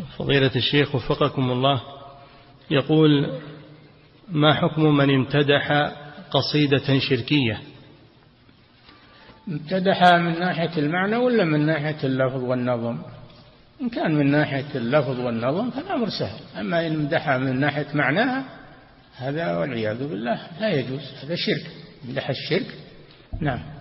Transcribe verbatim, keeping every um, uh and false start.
فضيلة الشيخ وفقكم الله، يقول: ما حكم من امتدح قصيدة شركية؟ امتدحها من ناحية المعنى ولا من ناحية اللفظ والنظم؟ إن كان من ناحية اللفظ والنظم فالأمر سهل، أما إن امدحها من ناحية معناها هذا والعياذ بالله لا يجوز، هذا شرك، امدح الشرك. نعم.